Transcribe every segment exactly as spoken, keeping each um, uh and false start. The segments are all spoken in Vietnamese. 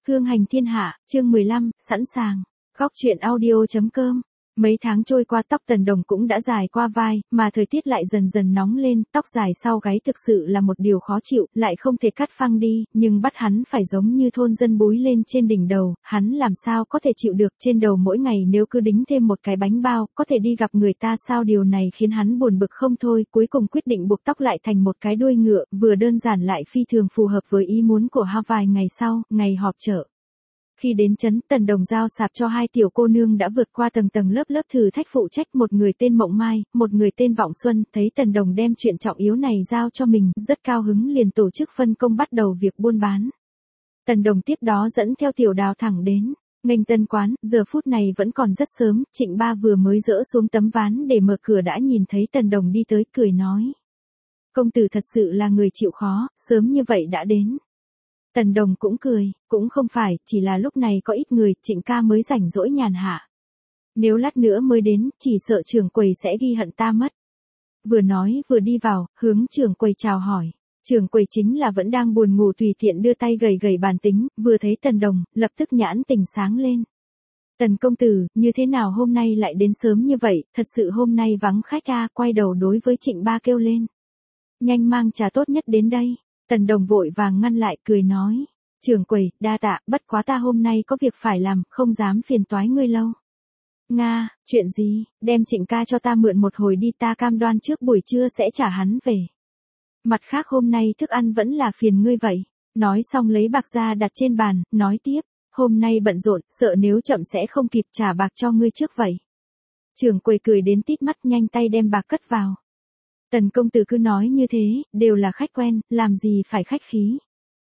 Hương hành thiên hạ, chương mười lăm, sẵn sàng. Góc truyện audio chấm com. Mấy tháng trôi qua tóc Tần Đồng cũng đã dài qua vai, mà thời tiết lại dần dần nóng lên, tóc dài sau gáy thực sự là một điều khó chịu, lại không thể cắt phăng đi, nhưng bắt hắn phải giống như thôn dân búi lên trên đỉnh đầu, hắn làm sao có thể chịu được, trên đầu mỗi ngày nếu cứ đính thêm một cái bánh bao, có thể đi gặp người ta sao, điều này khiến hắn buồn bực không thôi, cuối cùng quyết định buộc tóc lại thành một cái đuôi ngựa, vừa đơn giản lại phi thường phù hợp với ý muốn của Ha. Vài ngày sau, ngày họp chợ. Khi đến trấn, Tần Đồng giao sạp cho hai tiểu cô nương đã vượt qua tầng tầng lớp lớp thử thách phụ trách, một người tên Mộng Mai, một người tên Vọng Xuân, thấy Tần Đồng đem chuyện trọng yếu này giao cho mình, rất cao hứng liền tổ chức phân công bắt đầu việc buôn bán. Tần Đồng tiếp đó dẫn theo Tiểu Đào thẳng đến nghênh tân quán, giờ phút này vẫn còn rất sớm, Trịnh Ba vừa mới dỡ xuống tấm ván để mở cửa đã nhìn thấy Tần Đồng đi tới, cười nói: "Công tử thật sự là người chịu khó, sớm như vậy đã đến." Tần Đồng cũng cười, cũng không phải, chỉ là lúc này có ít người, Trịnh ca mới rảnh rỗi nhàn hạ. Nếu lát nữa mới đến, chỉ sợ trưởng quầy sẽ ghi hận ta mất. Vừa nói vừa đi vào, hướng trưởng quầy chào hỏi. Trưởng quầy chính là vẫn đang buồn ngủ tùy tiện đưa tay gầy gầy bàn tính, vừa thấy Tần Đồng, lập tức nhãn tình sáng lên. "Tần công tử, như thế nào hôm nay lại đến sớm như vậy, thật sự hôm nay vắng khách a." Quay đầu đối với Trịnh Ba kêu lên: "Nhanh mang trà tốt nhất đến đây." Tần Đồng vội vàng ngăn lại, cười nói: "Trưởng quầy, đa tạ, bất quá ta hôm nay có việc phải làm, không dám phiền toái ngươi lâu." "Nga, chuyện gì, đem Trịnh ca cho ta mượn một hồi đi, ta cam đoan trước buổi trưa sẽ trả hắn về. Mặt khác hôm nay thức ăn vẫn là phiền ngươi vậy." Nói xong lấy bạc ra đặt trên bàn, nói tiếp: "Hôm nay bận rộn, sợ nếu chậm sẽ không kịp trả bạc cho ngươi trước vậy." Trưởng quầy cười đến tít mắt, nhanh tay đem bạc cất vào. "Tần công tử cứ nói như thế, đều là khách quen, làm gì phải khách khí.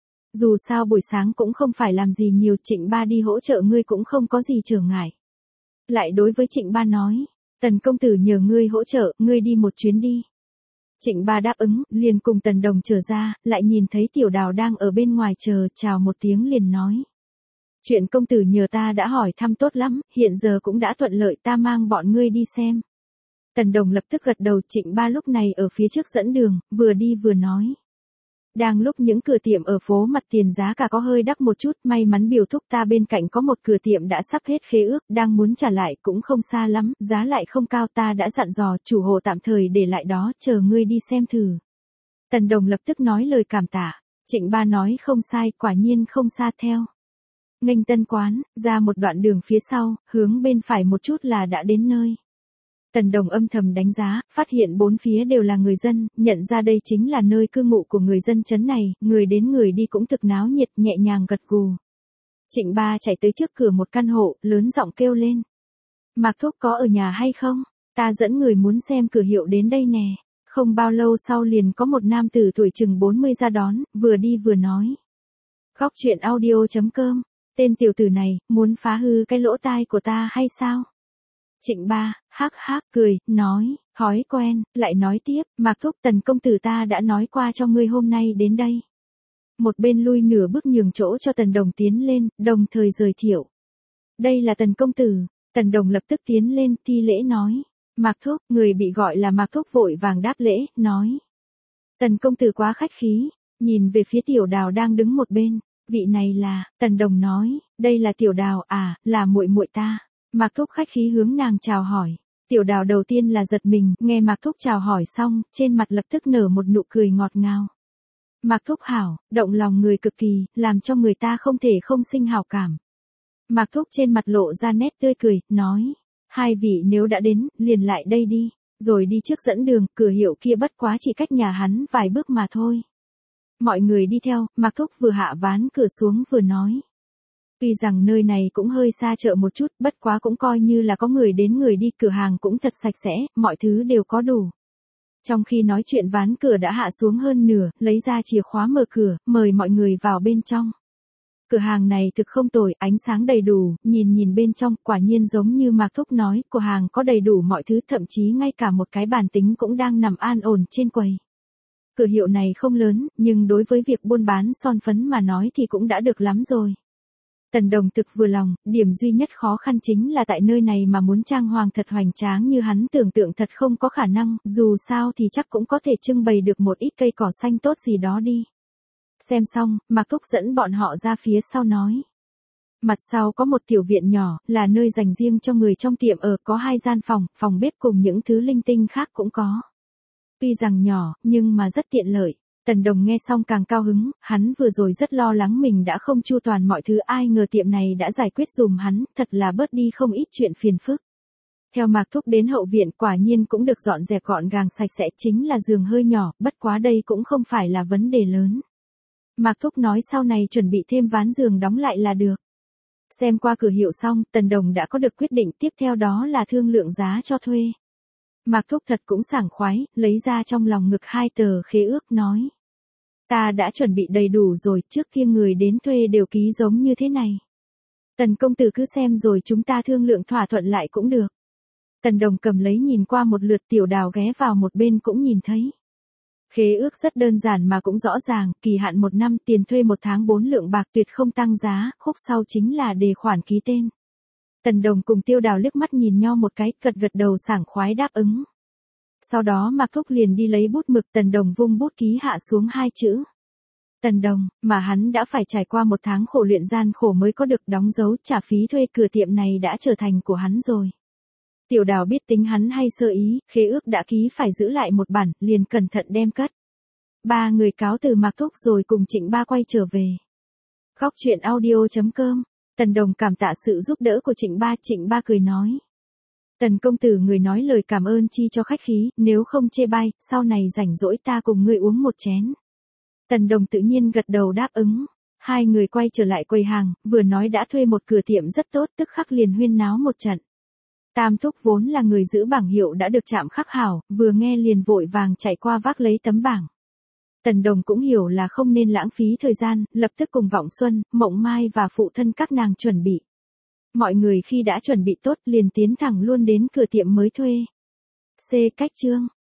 Dù sao buổi sáng cũng không phải làm gì nhiều, Trịnh Ba đi hỗ trợ ngươi cũng không có gì trở ngại." Lại đối với Trịnh Ba nói: "Tần công tử nhờ ngươi hỗ trợ, ngươi đi một chuyến đi." Trịnh Ba đáp ứng, liền cùng Tần Đồng trở ra, lại nhìn thấy Tiểu Đào đang ở bên ngoài chờ, chào một tiếng liền nói: "Chuyện công tử nhờ ta đã hỏi thăm tốt lắm, hiện giờ cũng đã thuận lợi, ta mang bọn ngươi đi xem." Tần Đồng lập tức gật đầu, Trịnh Ba lúc này ở phía trước dẫn đường, vừa đi vừa nói. Đang lúc những cửa tiệm ở phố mặt tiền giá cả có hơi đắt một chút, may mắn biểu thúc ta bên cạnh có một cửa tiệm đã sắp hết khế ước, đang muốn trả lại, cũng không xa lắm, giá lại không cao, ta đã dặn dò chủ hộ tạm thời để lại đó, chờ ngươi đi xem thử. Tần Đồng lập tức nói lời cảm tạ. Trịnh Ba nói không sai, quả nhiên không xa, theo nghênh tân quán, ra một đoạn đường phía sau, hướng bên phải một chút là đã đến nơi. Tần Đồng âm thầm đánh giá, phát hiện bốn phía đều là người dân, nhận ra đây chính là nơi cư ngụ của người dân trấn này, người đến người đi cũng thực náo nhiệt, nhẹ nhàng gật gù. Trịnh Ba chạy tới trước cửa một căn hộ, lớn giọng kêu lên: "Mạc thúc có ở nhà hay không? Ta dẫn người muốn xem cửa hiệu đến đây nè." Không bao lâu sau liền có một nam tử tuổi chừng bốn mươi ra đón, vừa đi vừa nói. Góc truyện audio chấm com, tên tiểu tử này, muốn phá hư cái lỗ tai của ta hay sao? Trịnh Ba, hắc hắc, cười, nói, thói quen, lại nói tiếp, Mạc thúc, Tần công tử ta đã nói qua cho ngươi hôm nay đến đây. Một bên lui nửa bước nhường chỗ cho Tần Đồng tiến lên, đồng thời giới thiệu. Đây là Tần công tử. Tần Đồng lập tức tiến lên, thi lễ nói. Mạc thúc, người bị gọi là Mạc thúc vội vàng đáp lễ, nói. Tần công tử quá khách khí, nhìn về phía Tiểu Đào đang đứng một bên. Vị này là, Tần Đồng nói, đây là Tiểu Đào à, là muội muội ta. Mạc thúc khách khí hướng nàng chào hỏi. Tiểu Đào đầu tiên là giật mình, nghe Mạc thúc chào hỏi xong, trên mặt lập tức nở một nụ cười ngọt ngào. Mạc thúc hảo, động lòng người cực kỳ, làm cho người ta không thể không sinh hảo cảm. Mạc thúc trên mặt lộ ra nét tươi cười, nói, hai vị nếu đã đến, liền lại đây đi, rồi đi trước dẫn đường, cửa hiệu kia bất quá chỉ cách nhà hắn vài bước mà thôi. Mọi người đi theo, Mạc thúc vừa hạ ván cửa xuống vừa nói. Tuy rằng nơi này cũng hơi xa chợ một chút, bất quá cũng coi như là có người đến người đi, cửa hàng cũng thật sạch sẽ, mọi thứ đều có đủ. Trong khi nói chuyện ván cửa đã hạ xuống hơn nửa, lấy ra chìa khóa mở cửa, mời mọi người vào bên trong. Cửa hàng này thực không tồi, ánh sáng đầy đủ, nhìn nhìn bên trong, quả nhiên giống như Mạc thúc nói, cửa hàng có đầy đủ mọi thứ, thậm chí ngay cả một cái bàn tính cũng đang nằm an ổn trên quầy. Cửa hiệu này không lớn, nhưng đối với việc buôn bán son phấn mà nói thì cũng đã được lắm rồi. Tần Đồng thực vừa lòng, điểm duy nhất khó khăn chính là tại nơi này mà muốn trang hoàng thật hoành tráng như hắn tưởng tượng thật không có khả năng, dù sao thì chắc cũng có thể trưng bày được một ít cây cỏ xanh tốt gì đó đi. Xem xong, Mạc thúc dẫn bọn họ ra phía sau nói. Mặt sau có một tiểu viện nhỏ, là nơi dành riêng cho người trong tiệm ở, có hai gian phòng, phòng bếp cùng những thứ linh tinh khác cũng có. Tuy rằng nhỏ, nhưng mà rất tiện lợi. Tần Đồng nghe xong càng cao hứng, hắn vừa rồi rất lo lắng mình đã không chu toàn mọi thứ, ai ngờ tiệm này đã giải quyết dùm hắn, thật là bớt đi không ít chuyện phiền phức. Theo Mạc Thúc đến hậu viện quả nhiên cũng được dọn dẹp gọn gàng sạch sẽ, chính là giường hơi nhỏ, bất quá đây cũng không phải là vấn đề lớn. Mạc Thúc nói sau này chuẩn bị thêm ván giường đóng lại là được. Xem qua cửa hiệu xong, Tần Đồng đã có được quyết định, tiếp theo đó là thương lượng giá cho thuê. Mạc Thúc thật cũng sảng khoái, lấy ra trong lòng ngực hai tờ khế ước nói. Ta đã chuẩn bị đầy đủ rồi, trước kia người đến thuê đều ký giống như thế này. Tần công tử cứ xem rồi chúng ta thương lượng thỏa thuận lại cũng được. Tần Đồng cầm lấy nhìn qua một lượt, Tiểu Đào ghé vào một bên cũng nhìn thấy. Khế ước rất đơn giản mà cũng rõ ràng, kỳ hạn một năm, tiền thuê một tháng bốn lượng bạc, tuyệt không tăng giá, khúc sau chính là đề khoản ký tên. Tần Đồng cùng Tiêu Đào liếc mắt nhìn nhau một cái, gật gật đầu sảng khoái đáp ứng. Sau đó Mạc Thúc liền đi lấy bút mực, Tần Đồng vung bút ký hạ xuống hai chữ. Tần Đồng, mà hắn đã phải trải qua một tháng khổ luyện gian khổ mới có được đóng dấu trả phí thuê cửa tiệm này đã trở thành của hắn rồi. Tiểu Đào biết tính hắn hay sơ ý, khế ước đã ký phải giữ lại một bản, liền cẩn thận đem cất. Ba người cáo từ Mạc Thúc rồi cùng Trịnh Ba quay trở về. Góc truyện audio chấm com. Tần Đồng cảm tạ sự giúp đỡ của Trịnh Ba, Trịnh Ba cười nói. Tần công tử người nói lời cảm ơn chi cho khách khí, nếu không chê bai, sau này rảnh rỗi ta cùng ngươi uống một chén. Tần Đồng tự nhiên gật đầu đáp ứng. Hai người quay trở lại quầy hàng, vừa nói đã thuê một cửa tiệm rất tốt, tức khắc liền huyên náo một trận. Tam Thúc vốn là người giữ bảng hiệu đã được chạm khắc hảo, vừa nghe liền vội vàng chạy qua vác lấy tấm bảng. Tần Đồng cũng hiểu là không nên lãng phí thời gian, lập tức cùng Vọng Xuân, Mộng Mai và phụ thân các nàng chuẩn bị. Mọi người khi đã chuẩn bị tốt liền tiến thẳng luôn đến cửa tiệm mới thuê. C. Cách chương